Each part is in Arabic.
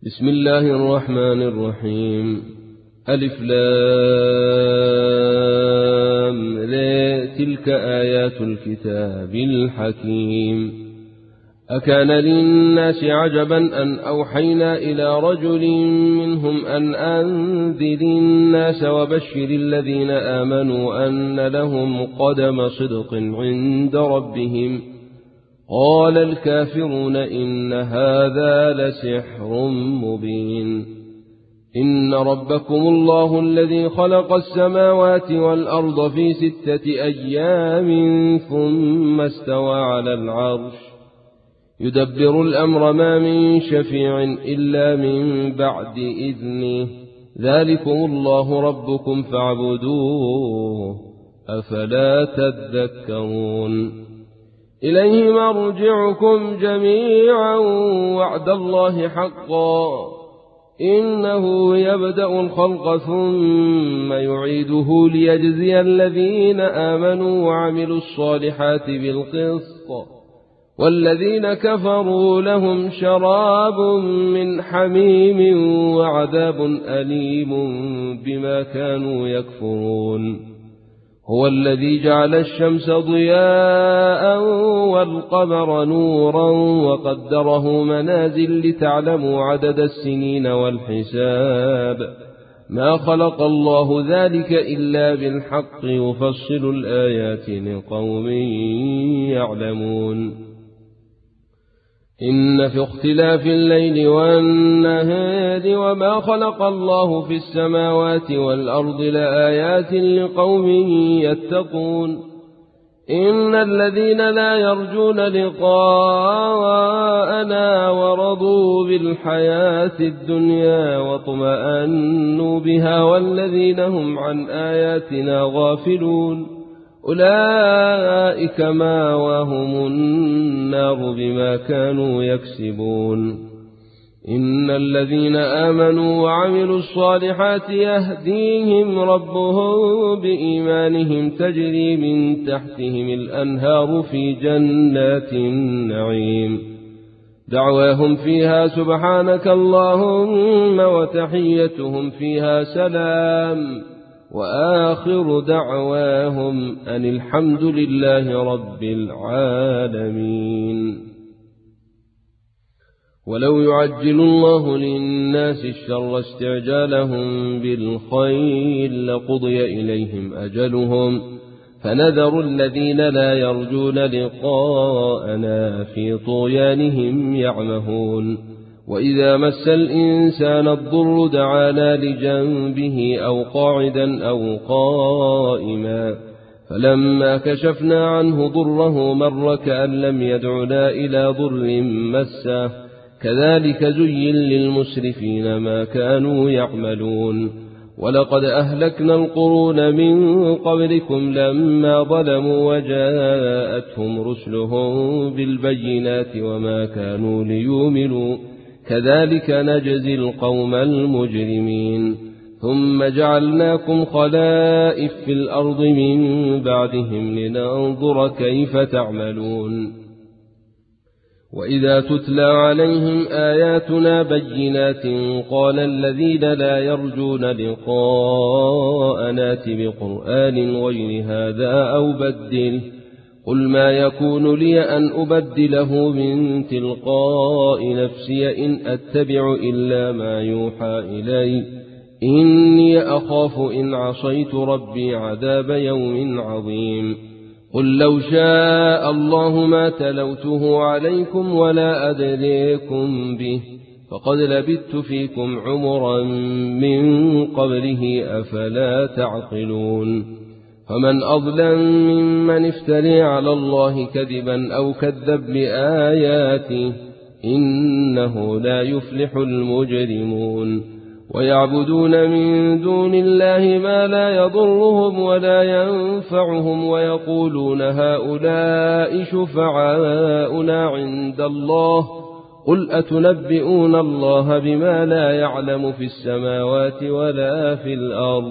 بسم الله الرحمن الرحيم. ألف لام را، تلك آيات الكتاب الحكيم. أكان للناس عجبا أن أوحينا إلى رجل منهم أن أنذر الناس وبشر الذين آمنوا أن لهم قدم صدق عند ربهم. قال الكافرون إن هذا لسحر مبين. إن ربكم الله الذي خلق السماوات والأرض في 6 أيام ثم استوى على العرش يدبر الأمر ما من شفيع إلا من بعد إذنه. ذلكم الله ربكم فاعبدوه أفلا تذكرون. إليه مرجعكم جميعا وعد الله حقا إنه يبدأ الخلق ثم يعيده ليجزي الذين آمنوا وعملوا الصالحات بالقسط والذين كفروا لهم شراب من حميم وعذاب أليم بما كانوا يكفرون. هو الذي جعل الشمس ضياء والقمر نورا وقدره منازل لتعلموا عدد السنين والحساب. ما خلق الله ذلك إلا بالحق يفصل الآيات لقوم يعلمون. إن في اختلاف الليل والنهار وما خلق الله في السماوات والأرض لآيات لقوم يتقون. إن الذين لا يرجون لقاءنا ورضوا بالحياة الدنيا واطمأنوا بها والذين هم عن آياتنا غافلون أولئك مأواهم النار بما كانوا يكسبون. إن الذين آمنوا وعملوا الصالحات يهديهم ربهم بإيمانهم تجري من تحتهم الأنهار في جنات النعيم. دعواهم فيها سبحانك اللهم وتحيتهم فيها سلام وآخر دعواهم أن الحمد لله رب العالمين. ولو يعجل الله للناس الشر استعجالهم بالخير لقضي إليهم أجلهم فنذر الذين لا يرجون لقاءنا في طغيانهم يعمهون. وإذا مس الإنسان الضر دعانا لجنبه أو قاعدا أو قائما فلما كشفنا عنه ضره مر كأن لم يدعنا إلى ضر مسه كذلك زين للمسرفين ما كانوا يعملون. ولقد أهلكنا القرون من قبلكم لما ظلموا وجاءتهم رسلهم بالبينات وما كانوا ليؤمنوا كذلك نجزي القوم المجرمين. ثم جعلناكم خلائف في الأرض من بعدهم لننظر كيف تعملون. وإذا تتلى عليهم آياتنا بينات قال الذين لا يرجون لقاءنا ائت بقرآن غير هذا أو بدله قل ما يكون لي أن أبدله من تلقاء نفسي إن أتبع إلا ما يوحى إلي إني أخاف إن عصيت ربي عذاب يوم عظيم. قل لو شاء الله ما تلوته عليكم ولا أدريكم به فقد لبثت فيكم عمرا من قبله أفلا تعقلون. فمن أظلم ممن افتري على الله كذبا أو كذب بآياته إنه لا يفلح المجرمون. ويعبدون من دون الله ما لا يضرهم ولا ينفعهم ويقولون هؤلاء شفعاؤنا عند الله قل أتنبئون الله بما لا يعلم في السماوات ولا في الأرض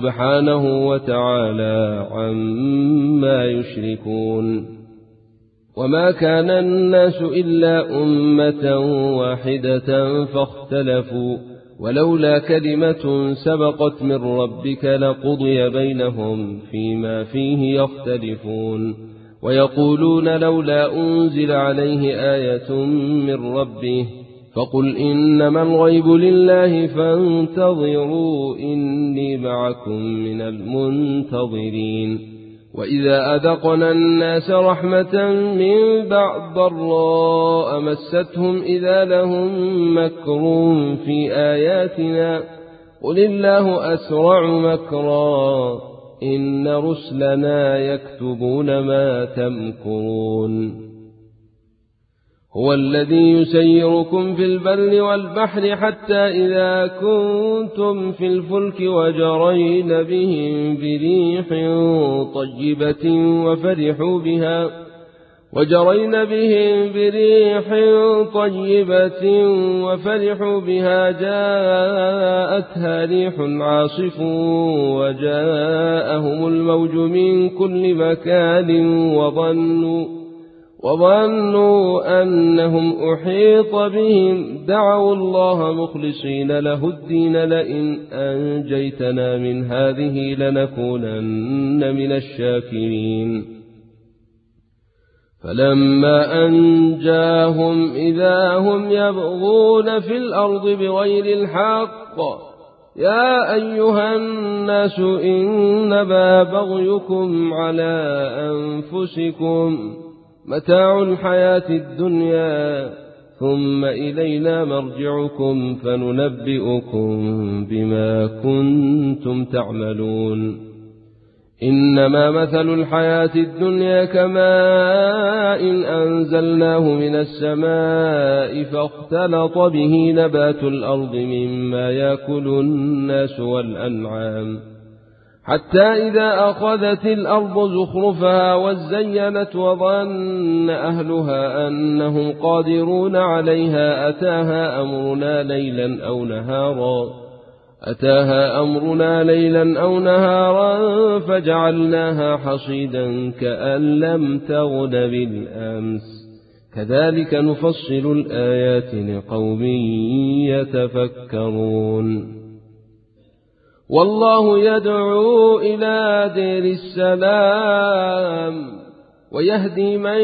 سبحانه وتعالى عما يشركون. وما كان الناس إلا أمة واحدة فاختلفوا ولولا كلمة سبقت من ربك لقضي بينهم فيما فيه يختلفون ويقولون لولا أنزل عليه آية من ربه فقل إنما الغيب لله فانتظروا إني معكم من المنتظرين وإذا أذقنا الناس رحمة من بعد ضراء مستهم إذا لهم مكر في آياتنا قل الله أسرع مكرا إن رسلنا يكتبون ما تمكرون هو الذي يسيركم في البر والبحر حتى إذا كنتم في الفلك وجرين بهم بريح طيبة وفرحوا بها جاءتها ريح عاصف وجاءهم الموج من كل مكان وظنوا أنهم أحيط بهم دعوا الله مخلصين له الدين لئن أنجيتنا من هذه لنكونن من الشاكرين فلما أنجاهم إذا هم يبغون في الأرض بغير الحق يا أيها الناس إنما بغيكم على أنفسكم متاع الحياة الدنيا ثم إلينا مرجعكم فننبئكم بما كنتم تعملون إنما مثل الحياة الدنيا كماء أنزلناه من السماء فاختلط به نبات الأرض مما يأكل الناس والأنعام حتى إذا أخذت الأرض زخرفها وزينت وظن أهلها أنهم قادرون عليها أتاها أمرنا ليلا أو نهارا فجعلناها حصيدا كأن لم تغن بالأمس كذلك نفصل الآيات لقوم يتفكرون والله يدعو إلى دير السلام ويهدي من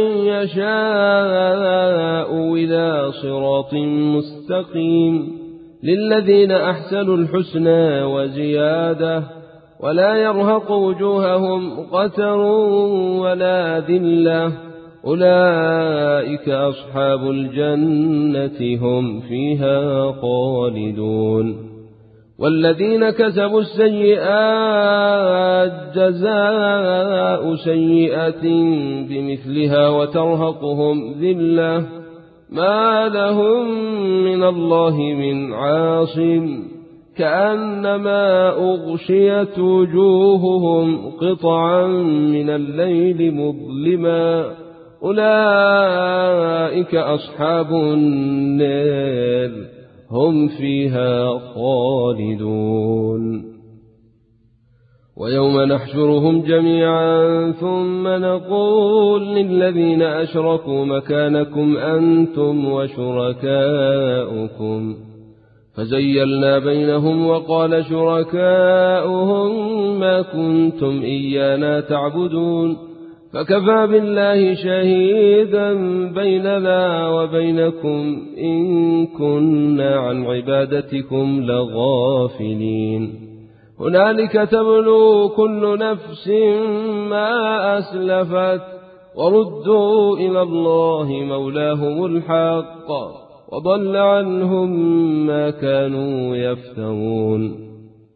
يشاء إلى صراط مستقيم للذين أحسنوا الحسنى وزيادة ولا يرهق وجوههم قتر ولا ذلة أولئك أصحاب الجنة هم فيها خالدون والذين كسبوا السيئات جزاء سيئة بمثلها وترهقهم ذلة ما لهم من الله من عاصم كأنما أغشيت وجوههم قطعا من الليل مظلما أولئك أصحاب النار هم فيها خالدون ويوم نحشرهم جميعا ثم نقول للذين أشركوا مكانكم أنتم وشركاؤكم فزيلنا بينهم وقال شركاؤهم ما كنتم إيانا تعبدون فكفى بالله شهيدا بيننا وبينكم إن كنا عن عبادتكم لغافلين هنالك تبلو كل نفس ما أسلفت وردوا إلى الله مولاهم الحق وضل عنهم ما كانوا يفترون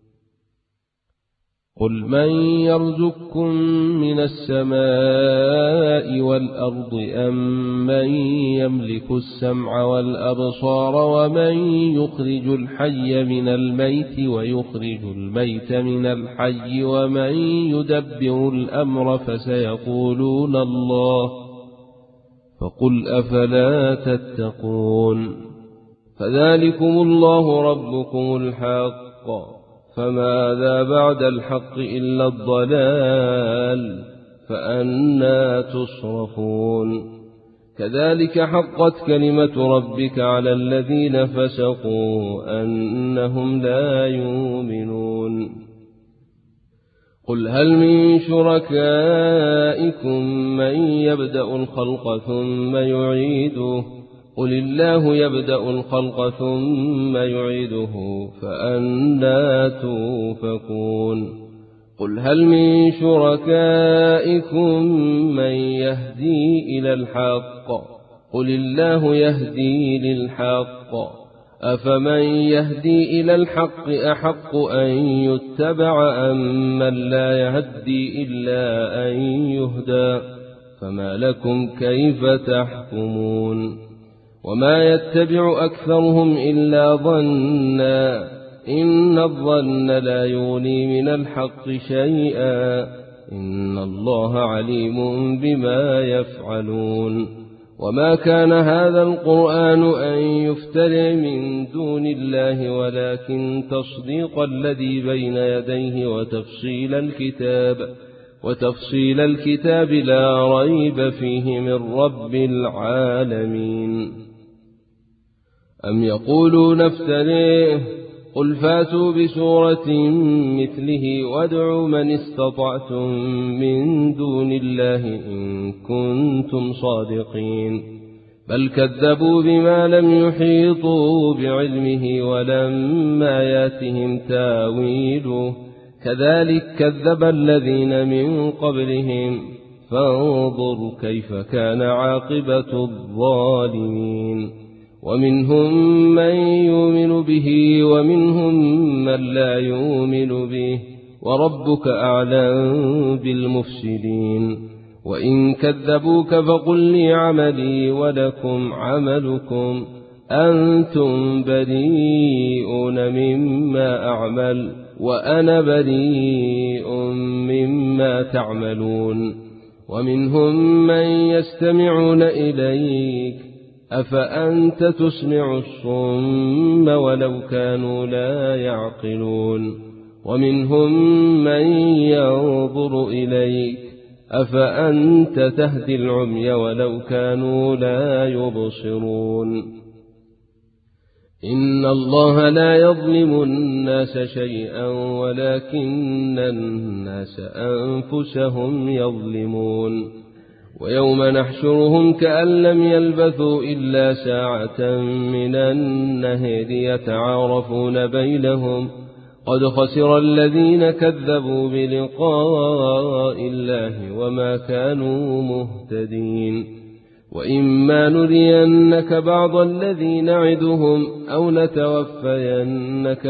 قل من يرزقكم من السماء والأرض أم من يملك السمع والأبصار ومن يخرج الحي من الميت ويخرج الميت من الحي ومن يدبر الأمر فسيقولون الله فقل أفلا تتقون فذلكم الله ربكم الحق فماذا بعد الحق إلا الضلال فأنى تصرفون كذلك حقت كلمة ربك على الذين فسقوا أنهم لا يؤمنون قل هل من شركائكم من يبدأ الخلق ثم يعيده قل الله يبدأ الخلق ثم يعيده فأنى تؤفكون قل هل من شركائكم من يهدي إلى الحق قل الله يهدي للحق أفمن يهدي إلى الحق أحق أن يتبع أم من لا يهدي إلا أن يهدى فما لكم كيف تحكمون وما يتبع أكثرهم إلا ظنا إن الظن لا يغني من الحق شيئا إن الله عليم بما يفعلون وما كان هذا القرآن أن يفترى من دون الله ولكن تصديق الذي بين يديه وتفصيل الكتاب لا ريب فيه من رب العالمين أم يقولون افتريه قل فاتوا بسورة مثله وادعوا من استطعتم من دون الله إن كنتم صادقين بل كذبوا بما لم يحيطوا بعلمه ولما ياتهم تاويله كذلك كذب الذين من قبلهم فانظر كيف كان عاقبة الظالمين ومنهم من يؤمن به ومنهم من لا يؤمن به وربك أعلم بالمفسدين وإن كذبوك فقل لي عملي ولكم عملكم أنتم بريئون مما أعمل وأنا بريء مما تعملون ومنهم من يستمعون إليك أفأنت تسمع الصم ولو كانوا لا يعقلون ومنهم من ينظر إليك أفأنت تهدي العمي ولو كانوا لا يبصرون إن الله لا يظلم الناس شيئا ولكن الناس أنفسهم يظلمون ويوم نحشرهم كأن لم يلبثوا إلا ساعة من النهار يتعارفون بينهم قد خسر الذين كذبوا بلقاء الله وما كانوا مهتدين وإما نرينك بعض الذي نعدهم أو نتوفينك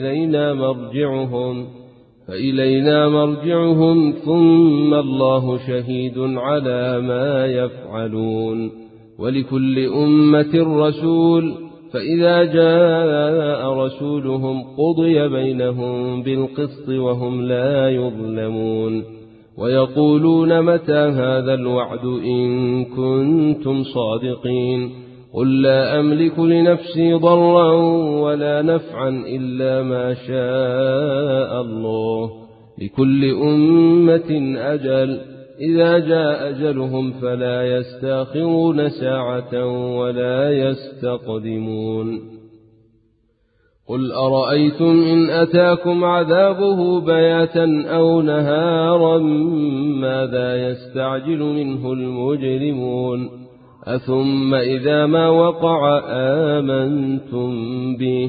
فإلينا مرجعهم ثم الله شهيد على ما يفعلون ولكل أمة رسول فإذا جاء رسولهم قضي بينهم بالقسط وهم لا يظلمون ويقولون متى هذا الوعد إن كنتم صادقين قل لا أملك لنفسي ضرا ولا نفعا إلا ما شاء الله لكل أمة أجل إذا جاء أجلهم فلا يستأخرون ساعة ولا يستقدمون قل أرأيتم إن أتاكم عذابه بياتا أو نهارا ماذا يستعجل منه المجرمون أثم إذا ما وقع آمنتم به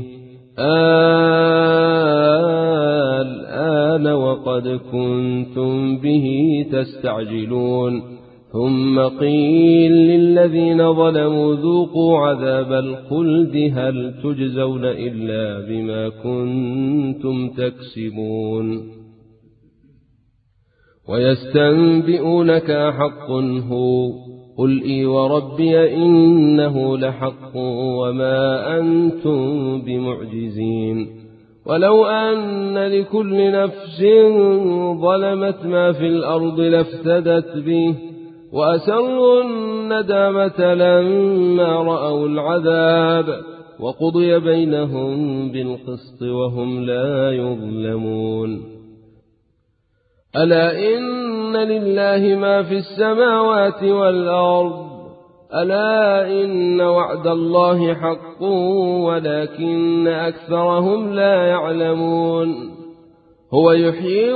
الآن وقد كنتم به تستعجلون ثم قيل للذين ظلموا ذوقوا عذاب الخلد هل تجزون إلا بما كنتم تكسبون ويستنبئونك أحق هو قل إي وربي إنه لحق وما أنتم بمعجزين ولو أن لكل نفس ظلمت ما في الأرض لافتدت به وأسروا الندامة لما رأوا العذاب وقضي بينهم بالقسط وهم لا يظلمون ألا إن لله ما في السماوات والأرض ألا إن وعد الله حق ولكن أكثرهم لا يعلمون هو يحيي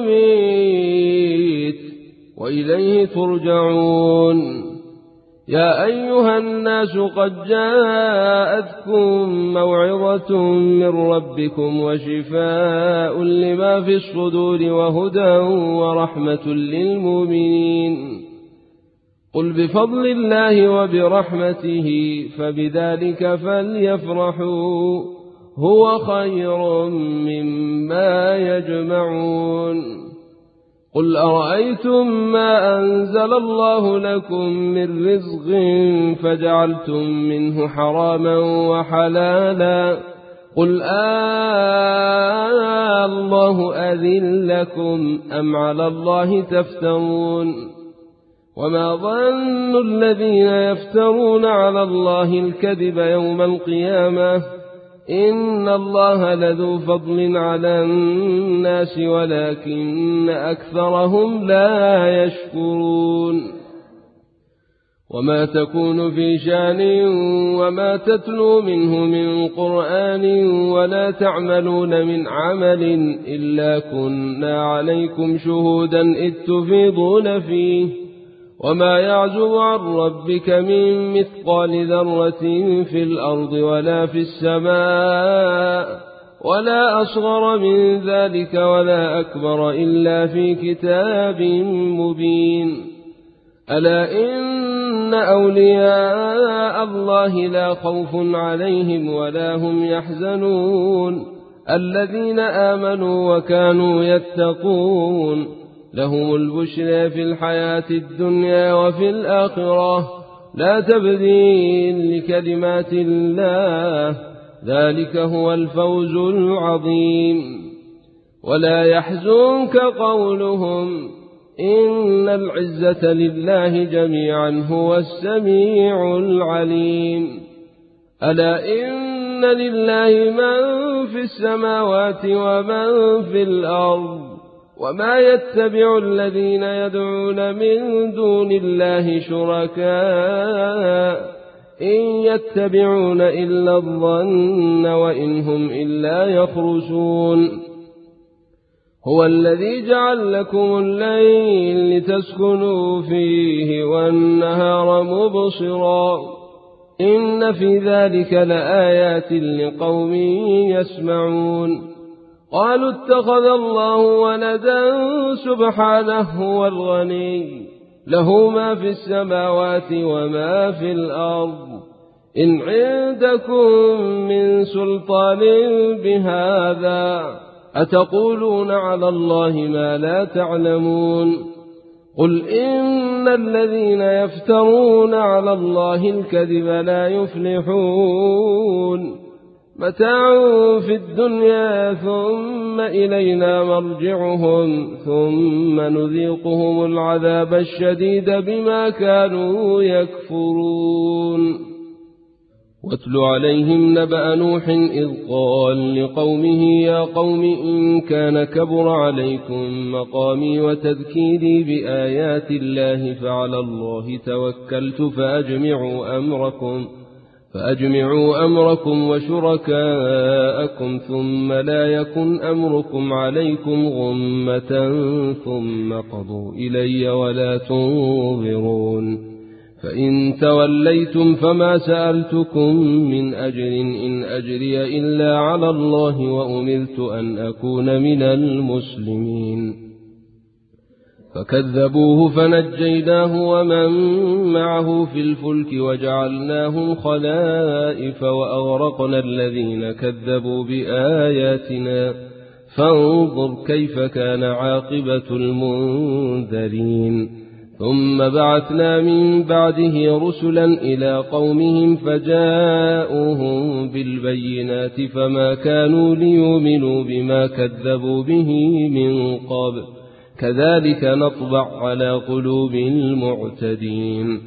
ويميت وإليه ترجعون يا أيها الناس قد جاءتكم موعظة من ربكم وشفاء لما في الصدور وهدى ورحمة للمؤمنين قل بفضل الله وبرحمته فبذلك فليفرحوا هو خير مما يجمعون قل أرأيتم ما أنزل الله لكم من رزق فجعلتم منه حراما وحلالا قل الله أذن لكم أم على الله تفترون وما ظن الذين يفترون على الله الكذب يوم القيامة إن الله لذو فضل على الناس ولكن أكثرهم لا يشكرون وما تكون في شأن وما تتلو منه من قرآن ولا تعملون من عمل إلا كنا عليكم شهودا إذ تفيضون فيه وما يعزب عن ربك من مثقال ذرة في الأرض ولا في السماء ولا أصغر من ذلك ولا أكبر إلا في كتاب مبين ألا إن أولياء الله لا خوف عليهم ولا هم يحزنون الذين آمنوا وكانوا يتقون لهم البشرى في الحياة الدنيا وفي الآخرة لا تبديل لكلمات الله ذلك هو الفوز العظيم ولا يحزنك قولهم إن العزة لله جميعا هو السميع العليم ألا إن لله من في السماوات ومن في الأرض وما يتبع الذين يدعون من دون الله شركاء إن يتبعون إلا الظن وإن هم إلا يخرسون هو الذي جعل لكم الليل لتسكنوا فيه والنهار مبصرا إن في ذلك لآيات لقوم يسمعون قالوا اتخذ الله ولدا سبحانه هو الغني له ما في السماوات وما في الأرض إن عندكم من سلطان بهذا أتقولون على الله ما لا تعلمون قل إن الذين يفترون على الله الكذب لا يفلحون متاع في الدنيا ثم إلينا مرجعهم ثم نذيقهم العذاب الشديد بما كانوا يكفرون واتل عليهم نبأ نوح إذ قال لقومه يا قوم إن كان كبر عليكم مقامي وتذكيري بآيات الله فعلى الله توكلت فأجمعوا أمركم وشركاءكم ثم لا يكن أمركم عليكم غمة ثم قضوا إلي ولا تنظرون فإن توليتم فما سألتكم من أجر إن أجري إلا على الله وأمرت أن أكون من المسلمين فكذبوه فنجيناه ومن معه في الفلك وجعلناهم خلائف وأغرقنا الذين كذبوا بآياتنا فانظر كيف كان عاقبة المنذرين ثم بعثنا من بعده رسلا إلى قومهم فجاءوهم بالبينات فما كانوا ليؤمنوا بما كذبوا به من قبل كذلك نطبع على قلوب المعتدين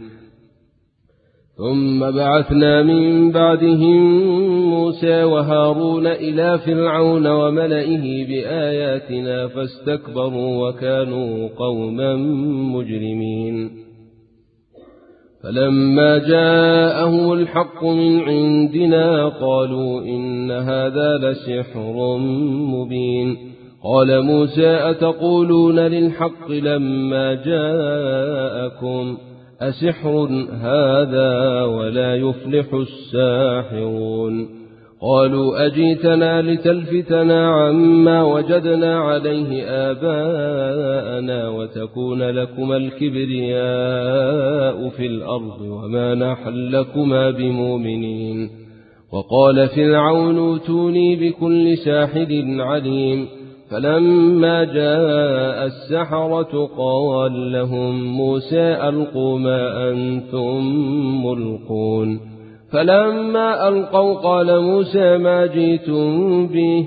ثم بعثنا من بعدهم موسى وهارون إلى فرعون وملئه بآياتنا فاستكبروا وكانوا قوما مجرمين فلما جاءهم الحق من عندنا قالوا إن هذا لسحر مبين. قال موسى أتقولون للحق لما جاءكم أسحر هذا ولا يفلح الساحرون. قالوا أجيتنا لتلفتنا عما وجدنا عليه آباءنا وتكون لكما الكبرياء في الأرض وما نحن لكما بمؤمنين. وقال فرعون ائتوني بكل ساحر عليم. فلما جاء السحرة قال لهم موسى ألقوا ما أنتم ملقون. فلما ألقوا قال موسى ما جئتم به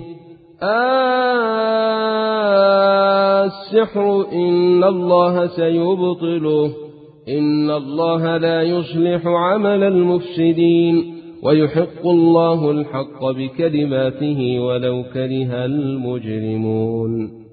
السحر إن الله سيبطله إن الله لا يصلح عمل المفسدين ويحق الله الحق بكلماته ولو كره المجرمون.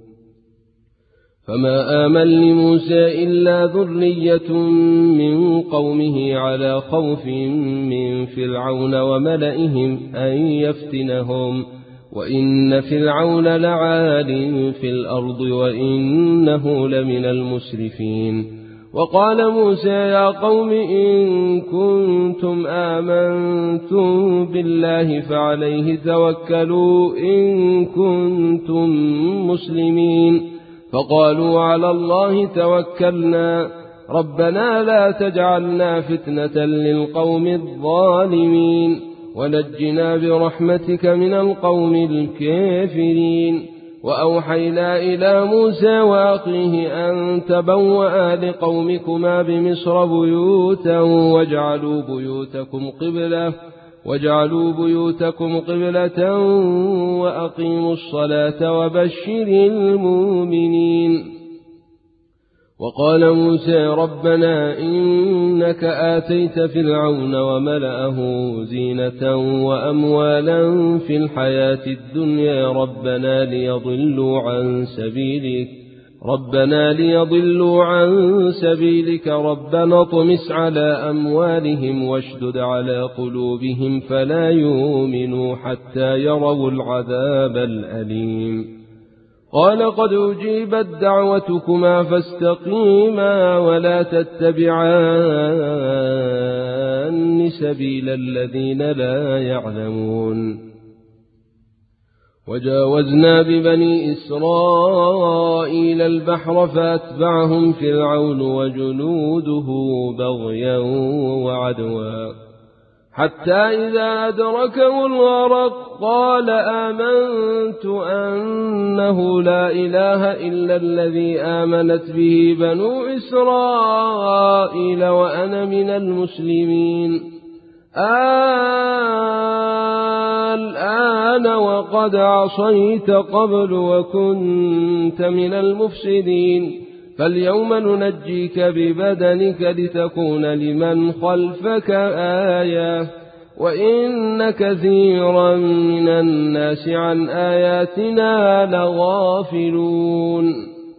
فما آمن لموسى إلا ذرية من قومه على خوف من فرعون وملئهم أن يفتنهم وإن فرعون لعال في الأرض وإنه لمن المسرفين. وقال موسى يا قوم إن كنتم آمنتم بالله فعليه توكلوا إن كنتم مسلمين. فقالوا على الله توكلنا ربنا لا تجعلنا فتنة للقوم الظالمين ونجنا برحمتك من القوم الكافرين. وأوحينا إلى موسى وأخيه أن تبوأ لقومكما بمصر بيوتا واجعلوا بيوتكم قبلة وأقيموا الصلاة وبشر المؤمنين. وقال موسى ربنا إنك آتيت فرعون وملأه زينة وأموالا في الحياة الدنيا ربنا ليضلوا عن سبيلك ربنا اطمس على أموالهم واشدد على قلوبهم فلا يؤمنوا حتى يروا العذاب الأليم. قال قد أجيبت دعوتكما فاستقيما ولا تتبعان سبيل الذين لا يعلمون. وجاوزنا ببني إسرائيل البحر فأتبعهم فرعون وجنوده بغيا وعدوا حتى إذا أدركه الغرق قال آمنت أنه لا إله إلا الذي آمنت به بنو إسرائيل وأنا من المسلمين. الآن وقد عصيت قبل وكنت من المفسدين فاليوم ننجيك ببدنك لتكون لمن خلفك آية وإن كثيرا من الناس عن آياتنا لغافلون.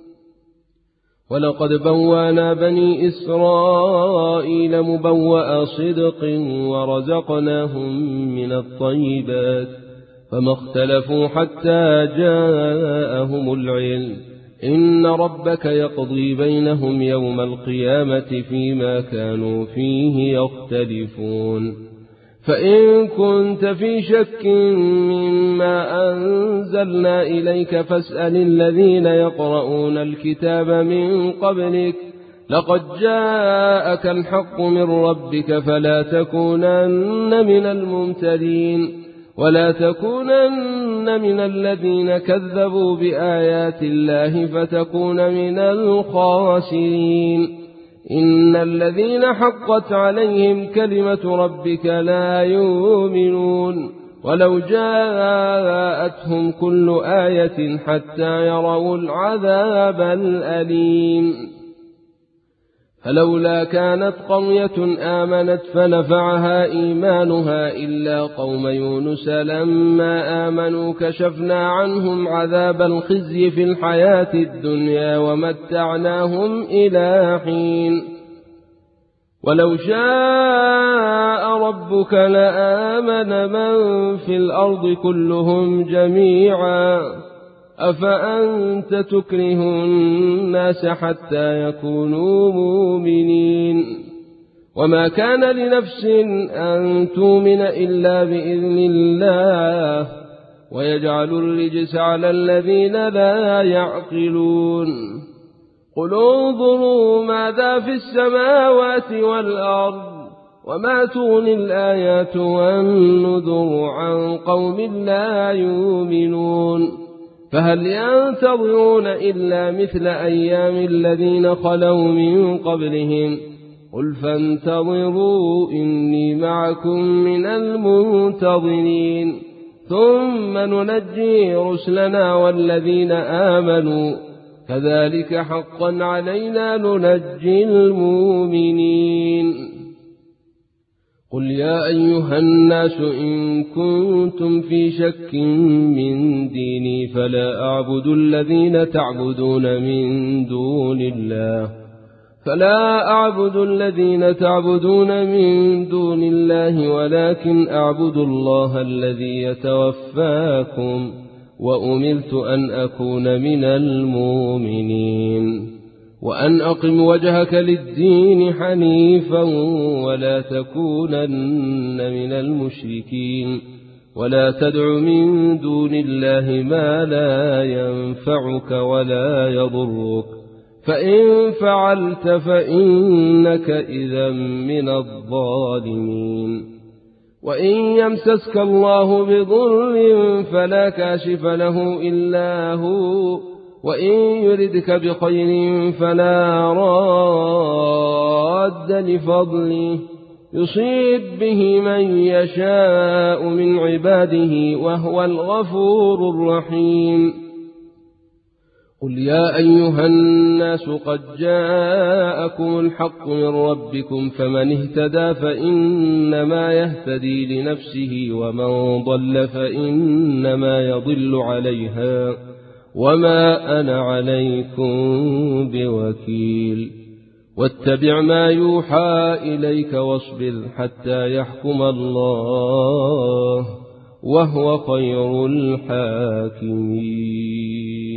ولقد بوأنا بني إسرائيل مبوأ صدق ورزقناهم من الطيبات فما اختلفوا حتى جاءهم العلم إن ربك يقضي بينهم يوم القيامة فيما كانوا فيه يختلفون. فإن كنت في شك مما أنزلنا إليك فاسأل الذين يقرؤون الكتاب من قبلك لقد جاءك الحق من ربك فلا تكونن من الممترين ولا تكونن من الذين كذبوا بآيات الله فتكون من الخاسرين. إن الذين حقت عليهم كلمة ربك لا يؤمنون ولو جاءتهم كل آية حتى يروا العذاب الأليم. فلولا كانت قرية آمنت فنفعها إيمانها إلا قوم يونس لما آمنوا كشفنا عنهم عذاب الخزي في الحياة الدنيا ومتعناهم إلى حين. ولو شاء ربك لآمن من في الأرض كلهم جميعا أفأنت تكره الناس حتى يكونوا مؤمنين وما كان لنفس أن تؤمن إلا بإذن الله ويجعل الرجس على الذين لا يعقلون قل انظروا ماذا في السماوات والأرض وما تغني الآيات والنذر عن قوم لا يؤمنون فهل ينتظرون إلا مثل أيام الذين خلوا من قبلهم قل فانتظروا إني معكم من المنتظرين ثم ننجي رسلنا والذين آمنوا كذلك حقا علينا ننجي المؤمنين قل يا أيها الناس إن كنتم في شك من ديني فلا أعبد الذين تعبدون من دون الله ولكن أعبد الله الذي يتوفاكم وأمرت أن أكون من المؤمنين وأن أقم وجهك للدين حنيفا ولا تكونن من المشركين ولا تدع من دون الله ما لا ينفعك ولا يضرك فإن فعلت فإنك إذا من الظالمين وإن يمسسك الله بضر فلا كاشف له إلا هو وإن يردك بخير فلا راد لفضله يصيب به من يشاء من عباده وهو الغفور الرحيم قل يا أيها الناس قد جاءكم الحق من ربكم فمن اهتدى فإنما يهتدي لنفسه ومن ضل فإنما يضل عليها وما أنا عليكم بوكيل واتبع ما يوحى إليك واصبر حتى يحكم الله وهو خير الحاكمين